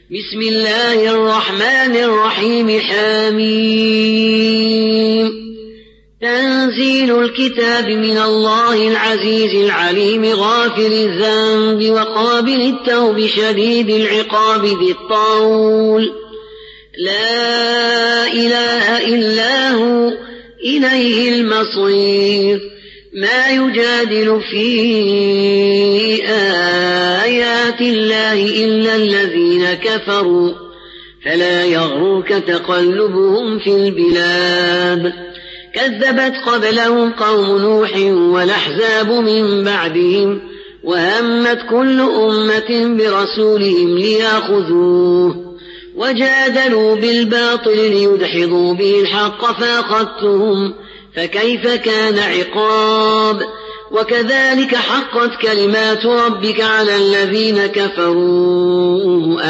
بسم الله الرحمن الرحيم حميم تنزيل الكتاب من الله العزيز العليم غافر الذنب وقابل التوب شديد العقاب ذي الطول لا إله إلا هو إليه المصير ما يجادل في آيات الله إلا الذين كفروا فلا يغرك تقلبهم في البلاد كذبت قبلهم قوم نوح والأحزاب من بعدهم وهمت كل أمة برسولهم ليأخذوه وجادلوا بالباطل ليدحضوا به الحق فأخذتهم فكيف كان عقاب وكذلك حقت كلمات ربك على الذين كفروا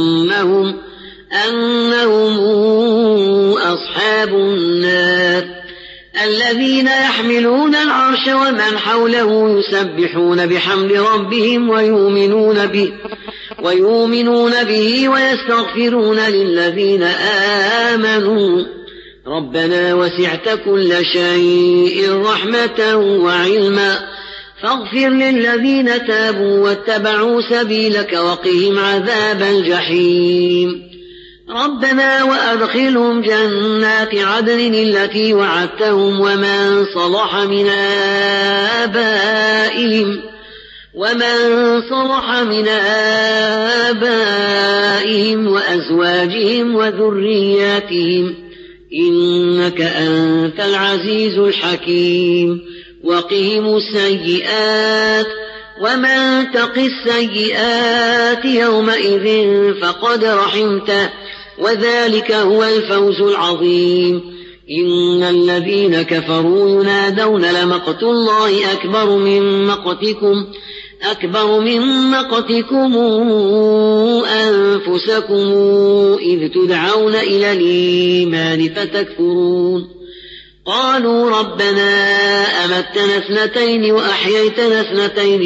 أنهم أصحاب النار الذين يحملون العرش ومن حوله يسبحون بحمد ربهم ويؤمنون به ويستغفرون للذين آمنوا ربنا وسعت كل شيء رحمة وعلما فاغفر للذين تابوا واتبعوا سبيلك وقهم عذاب الجحيم ربنا وأدخلهم جنات عدن التي وعدتهم ومن صلح من آبائهم وأزواجهم وذرياتهم إنك أنت العزيز الحكيم وقهم السيئات ومن تق السيئات يومئذ فقد رحمته وذلك هو الفوز العظيم إن الذين كفروا ينادون لمقت الله أكبر من مقتكم أنفسكم إذ تدعون إلى الإيمان فتكفرون قالوا ربنا أمتنا اثنتين وأحييتنا اثنتين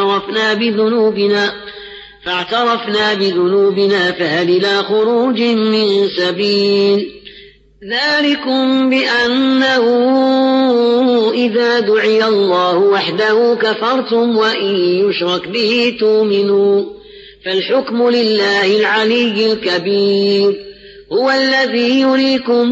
فاعترفنا بذنوبنا فهل إلى خروج من سبيل ذلكم بأنه إذا دعي الله وحده كفرتم وإن يشرك به تؤمنوا فالحكم لله العلي الكبير هو الذي يريكم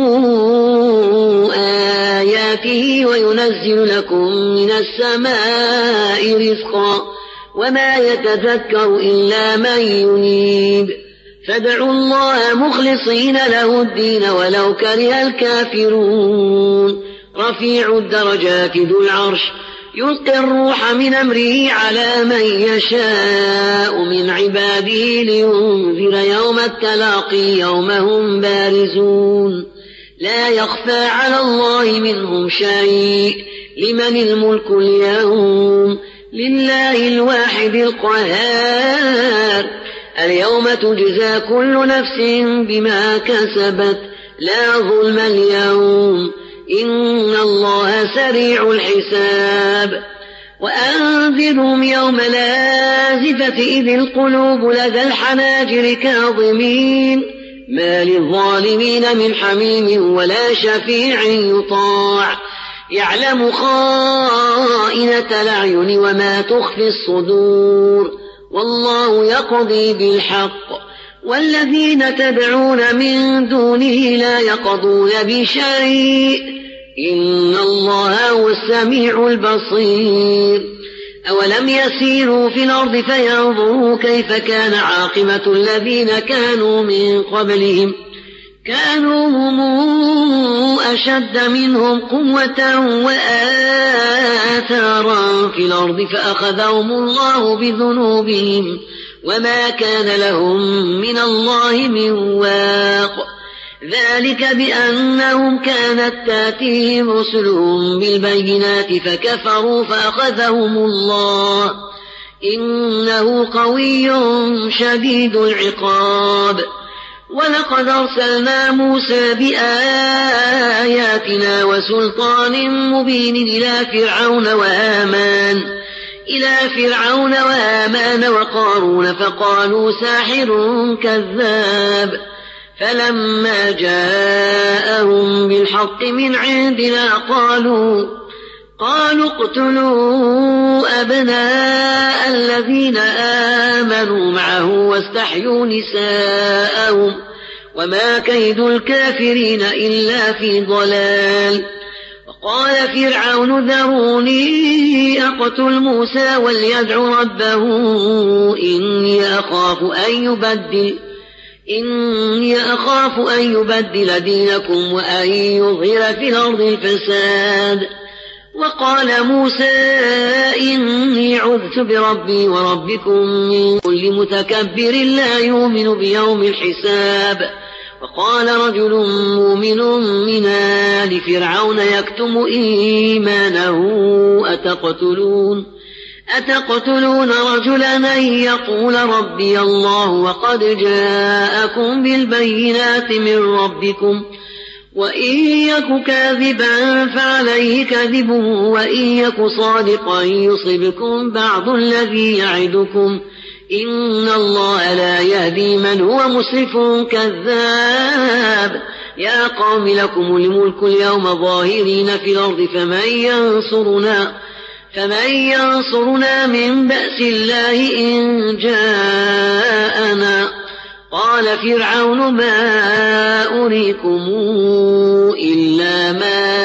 آياته وينزل لكم من السماء رزقا وما يتذكر إلا من ينيب فادعوا الله مخلصين له الدين ولو كره الكافرون رفيع الدرجات ذو العرش يلقي الروح من أمره على من يشاء من عباده لينذر يوم التلاقي يوم هم بارزون لا يخفى على الله منهم شيء لمن الملك اليوم لله الواحد القهار اليوم تجزى كل نفس بما كسبت لا ظلم اليوم إن الله سريع الحساب وأنذرهم يوم الآزفة إذ القلوب لدى الحناجر كاظمين ما للظالمين من حميم ولا شفيع يطاع يعلم خائنة الأعين وما تخفي الصدور والله يقضي بالحق والذين تدعون من دونه لا يقضون بشيء إن الله هو السميع البصير أولم يسيروا في الأرض فينظروا كيف كان عاقبة الذين كانوا من قبلهم كانوا هم أشد منهم قوة وآثارا في الأرض فأخذهم الله بذنوبهم وما كان لهم من الله من واق ذلك بأنهم كانت تاتيهم رسلهم بالبينات فكفروا فأخذهم الله إنه قوي شديد العقاب ولقد أرسلنا موسى بآياتنا وسلطان مبين إلى فرعون وهامان إلى فرعون وهامان وقارون فقالوا ساحر كذاب فلما جاءهم بالحق من عندنا قالوا اقتلوا أبناء الذين آمنوا معه واستحيوا نساءهم وما كيد الكافرين إلا في ضلال. وقال فرعون ذروني أقتل موسى وليدع ربه إني أخاف أن يبدل دينكم وأن يظهر في الأرض الفساد. وقال موسى إني عذت بربي وربكم من كل متكبر لا يؤمن بيوم الحساب. وقال رجل مؤمن من آل فرعون يكتم إيمانه أتقتلون رجلا أن يقول ربي الله وقد جاءكم بالبينات من ربكم وإن يك كاذبا فعليه كذبه وإن يك صادقا يصبكم بعض الذي يعدكم إن الله لا يهدي من هو مسرف كذاب. يا قوم لكم الملك اليوم ظاهرين في الأرض فمن ينصرنا من بأس الله إن جاءنا. قال فرعون ما أريكم إلا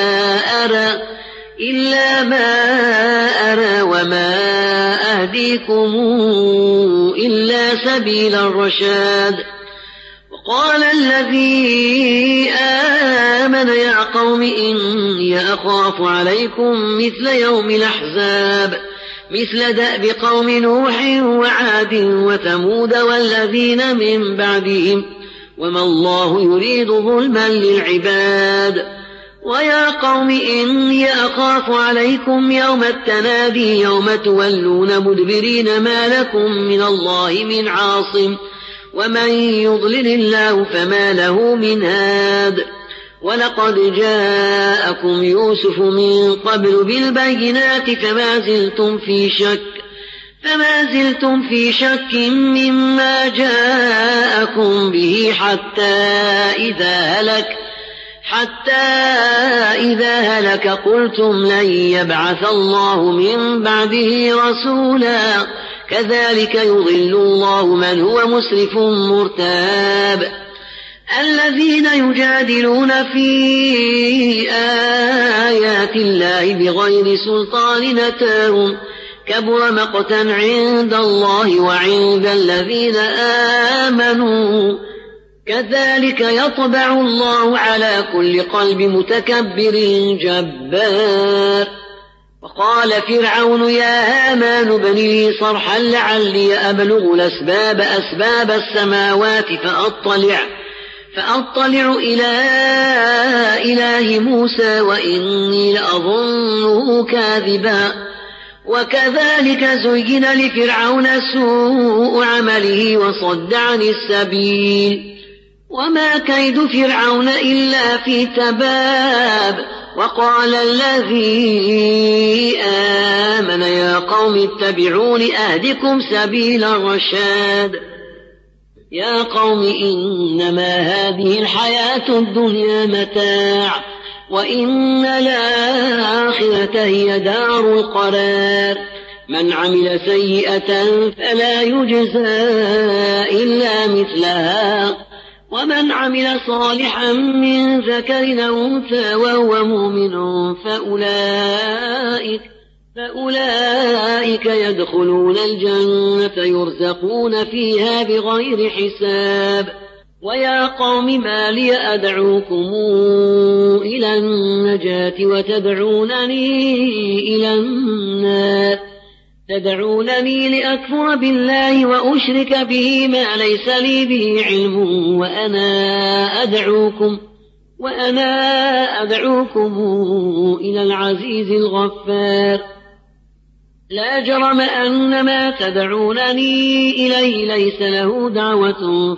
ما أرى وما أهديكم إلا سبيل الرشاد. وقال الذي آمن يا قوم إني أخاف عليكم مثل يوم الأحزاب مثل دأب قوم نوح وعاد وثمود والذين من بعدهم وما الله يريد ظلما للعباد. ويا قوم إني أخاف عليكم يوم التنادي يوم تولون مدبرين ما لكم من الله من عاصم ومن يضلل الله فما له من هاد. ولقد جاءكم يوسف من قبل بالبينات فما زلتم في شك مما جاءكم به حتى إذا هلك قلتم لن يبعث الله من بعده رسولا كذلك يضل الله من هو مسرف مرتاب. الذين يجادلون في آيات الله بغير سلطان أتاهم كبر مقتا عند الله وعند الذين آمنوا كذلك يطبع الله على كل قلب متكبر جبار. وقال فرعون يا هامان ابن لي صرحا لعلي أبلغ أسباب السماوات فأطلع إلى إله موسى وإني لأظنه كاذبا. وكذلك زين لفرعون سوء عمله وصد عن السبيل وما كيد فرعون إلا في تباب. وقال الذي آمن يا قوم اتبعون أهدكم سبيل الرشاد. يا قوم إنما هذه الحياة الدنيا متاع وإن الآخرة هي دار القرار. من عمل سيئة فلا يجزى إلا مثلها ومن عمل صالحا من ذكر أو أنثى وهو مؤمن فأولئك يدخلون الجنة يرزقون فيها بغير حساب. ويا قوم ما لي أدعوكم إلى النجاة وتدعونني إلى النار تدعونني لأكفر بالله وأشرك به ما ليس لي به علم وأنا أدعوكم إلى العزيز الغفار. لا جرم أن ما تدعونني إليه ليس له دعوة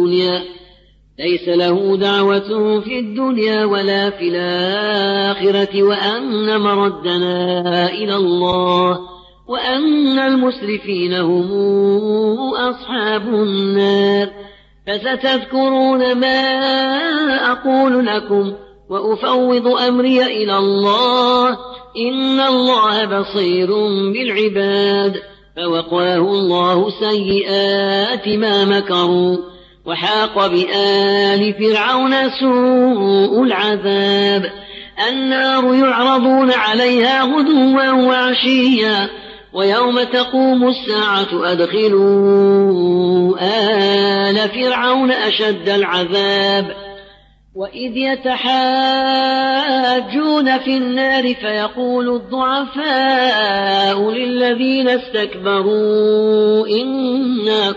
في الدنيا ولا في الآخرة وأن مردنا إلى الله وأن المسرفين هم أصحاب النار. فستذكرون ما أقول لكم وأفوض أمري إلى الله، إن الله بصير بالعباد. فوقاه الله سيئات ما مكروا، وحاق بآل فرعون سوء العذاب. النار يعرضون عليها غدوا وعشيا، ويوم تقوم الساعة أدخلوا آل فرعون أشد العذاب. وإذ يتحاجون في النار فيقول الضعفاء للذين استكبروا إنا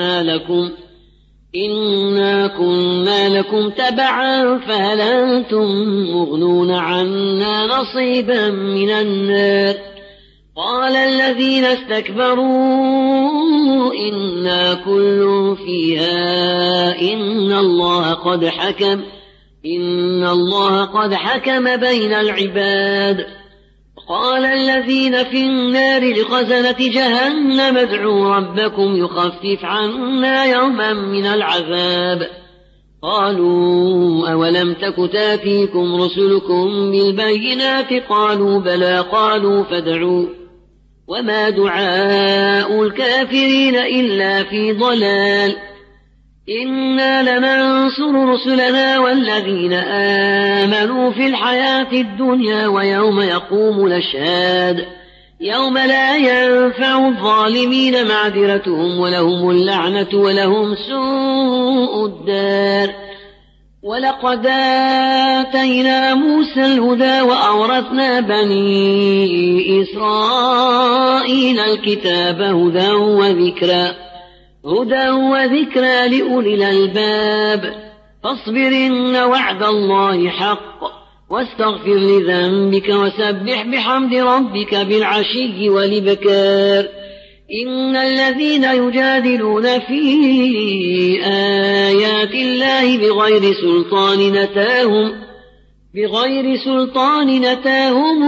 كنا لكم تبعا فهل أنتم مغنون عنا نصيبا من النار. قال الذين استكبروا إنا كل فيها إن الله قد حكم بين العباد. قال الذين في النار لخزنة جهنم ادعوا ربكم يخفف عنا يوما من العذاب. قالوا أولم تك تاتيكم رسلكم بالبينات قالوا بلى قالوا فادعوا وما دعاء الكافرين إلا في ضلال. إنا لننصر رسلنا والذين آمنوا في الحياة الدنيا ويوم يقوم الأشهاد، يوم لا ينفع الظالمين معذرتهم ولهم اللعنة ولهم سوء الدار. ولقد آتينا موسى الهدى وأورثنا بني إسرائيل الكتاب هدى وذكرى لأولي الألباب. فاصبر إن وعد الله حق واستغفر لذنبك وسبح بحمد ربك بالعشي والإبكار. إن الذين يجادلون في آيات الله بغير سلطان نتاهم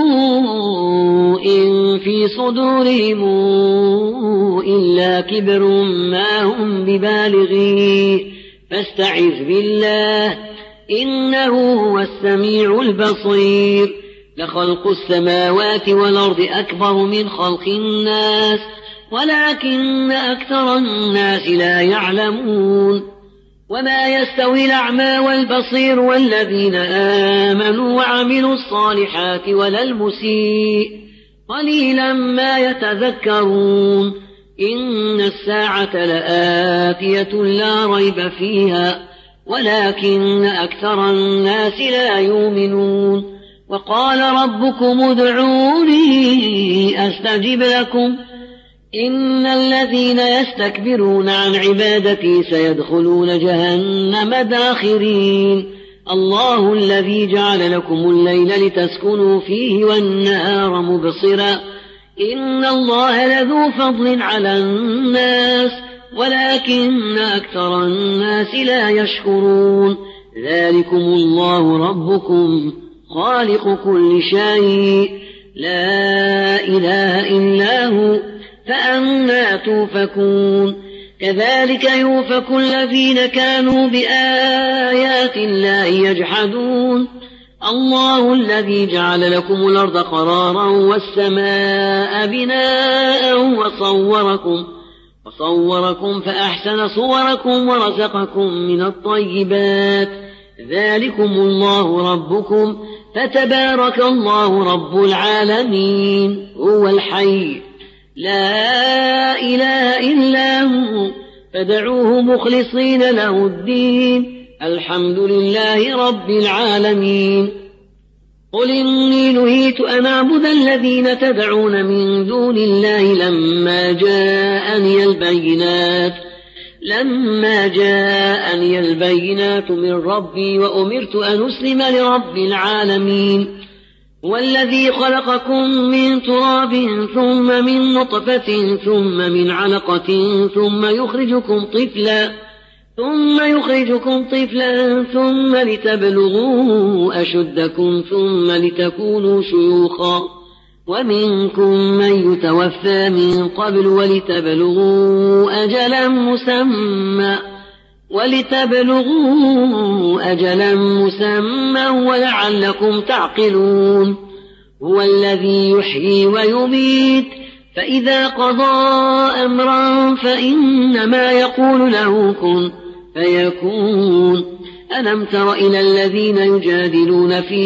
إن في صدورهم إلا كبر ما هم ببالغيه فاستعذ بالله إنه هو السميع البصير. لخلق السماوات والأرض أكبر من خلق الناس ولكن أكثر الناس لا يعلمون. وما يستوي الأعمى والبصير والذين آمنوا وعملوا الصالحات ولا المسيء قليلا ما يتذكرون. إن الساعة لآتية لا ريب فيها ولكن أكثر الناس لا يؤمنون. وقال ربكم ادعوني أستجب لكم إن الذين يستكبرون عن عبادتي سيدخلون جهنم داخرين. الله الذي جعل لكم الليل لتسكنوا فيه والنهار مبصرا إن الله لذو فضل على الناس ولكن أكثر الناس لا يشكرون. ذلكم الله ربكم خالق كل شيء لا إله إلا هو فأنى توفكون. كذلك يؤفك الذين كانوا بآيات الله يجحدون. الله الذي جعل لكم الأرض قرارا والسماء بناء وصوركم فأحسن صوركم ورزقكم من الطيبات. ذلكم الله ربكم فتبارك الله رب العالمين. هو الحي لا إله إلا هو فدعوه مخلصين له الدين الحمد لله رب العالمين. قل إني نهيت أن أعبد الذين تدعون من دون الله لما جاءني البينات من ربي وأمرت أن أسلم لرب العالمين. والذي خلقكم من تراب ثم من نطفة ثم من علقة ثم يخرجكم طفلا ثم لتبلغوا أشدكم ثم لتكونوا شيوخا ومنكم من يتوفى من قبل ولتبلغوا أجلا مسمى ولعلكم تعقلون هو الذي يحيي ويميت فإذا قضى أمرا فإنما يقول له كن فيكون ألم تر إلى الذين يجادلون في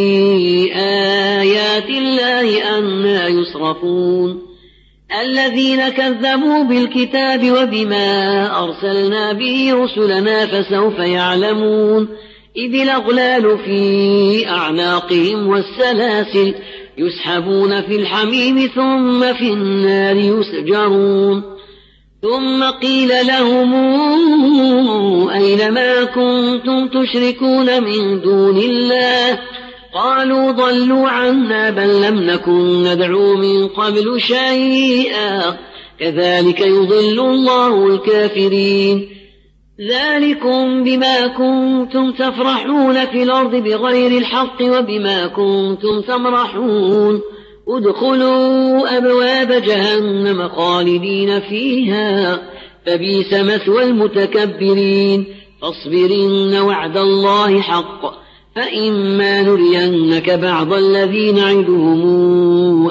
آيات الله أنى يصرفون الذين كذبوا بالكتاب وبما أرسلنا به رسلنا فسوف يعلمون إذ الأغلال في أعناقهم والسلاسل يسحبون في الحميم ثم في النار يسجرون ثم قيل لهم أين ما كنتم تشركون من دون الله قالوا ضلوا عنا بل لم نكن ندعو من قبل شيئا كذلك يضل الله الكافرين ذلكم بما كنتم تفرحون في الأرض بغير الحق وبما كنتم تمرحون ادخلوا أبواب جهنم خالدين فيها فبئس مثوى المتكبرين فاصبرن وعد الله حق فإما نرينك بعض الذي نعدهم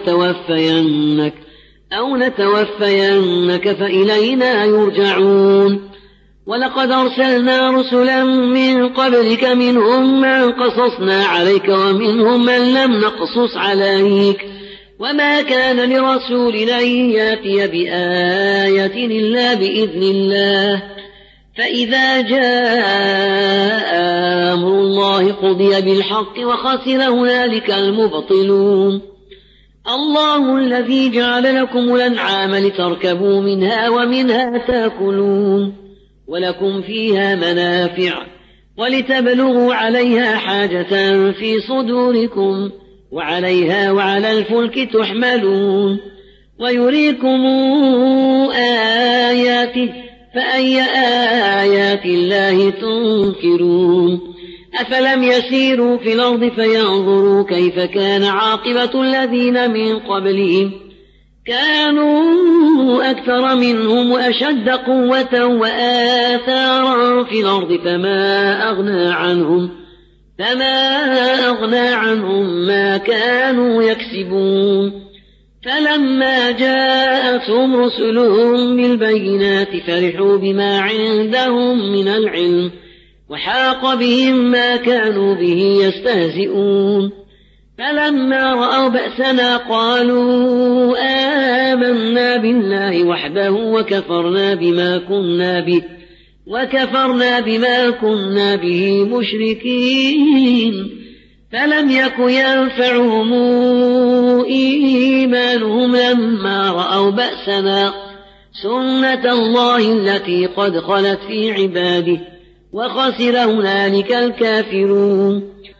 أو نتوفينك فإلينا يرجعون ولقد أرسلنا رسلا من قبلك منهم من قصصنا عليك ومنهم من لم نقصص عليك وما كان لرسول أن يأتي بآية إلا بإذن الله فإذا جاء أمر الله قضي بالحق وخسر هنالك المبطلون الله الذي جعل لكم الأنعام لتركبوا منها ومنها تأكلون ولكم فيها منافع ولتبلغوا عليها حاجة في صدوركم وعليها وعلى الفلك تحملون ويريكم آياته فأي آيات الله تنكرون أفلم يسيروا في الأرض فينظروا كيف كان عاقبة الذين من قبلهم كانوا أكثر منهم وأشد قوة وآثارا في الأرض فما أغنى عنهم ما كانوا يكسبون فلما جاءتهم رسلهم بالبينات فرحوا بما عندهم من العلم وحاق بهم ما كانوا به يستهزئون فلما رأوا بأسنا قالوا آمنا بالله وحده وكفرنا بما كنا به مشركين فلم يك ينفعهم إيمانهم لما رأوا بأسنا سنة الله التي قد خلت في عباده وخسر هنالك الكافرون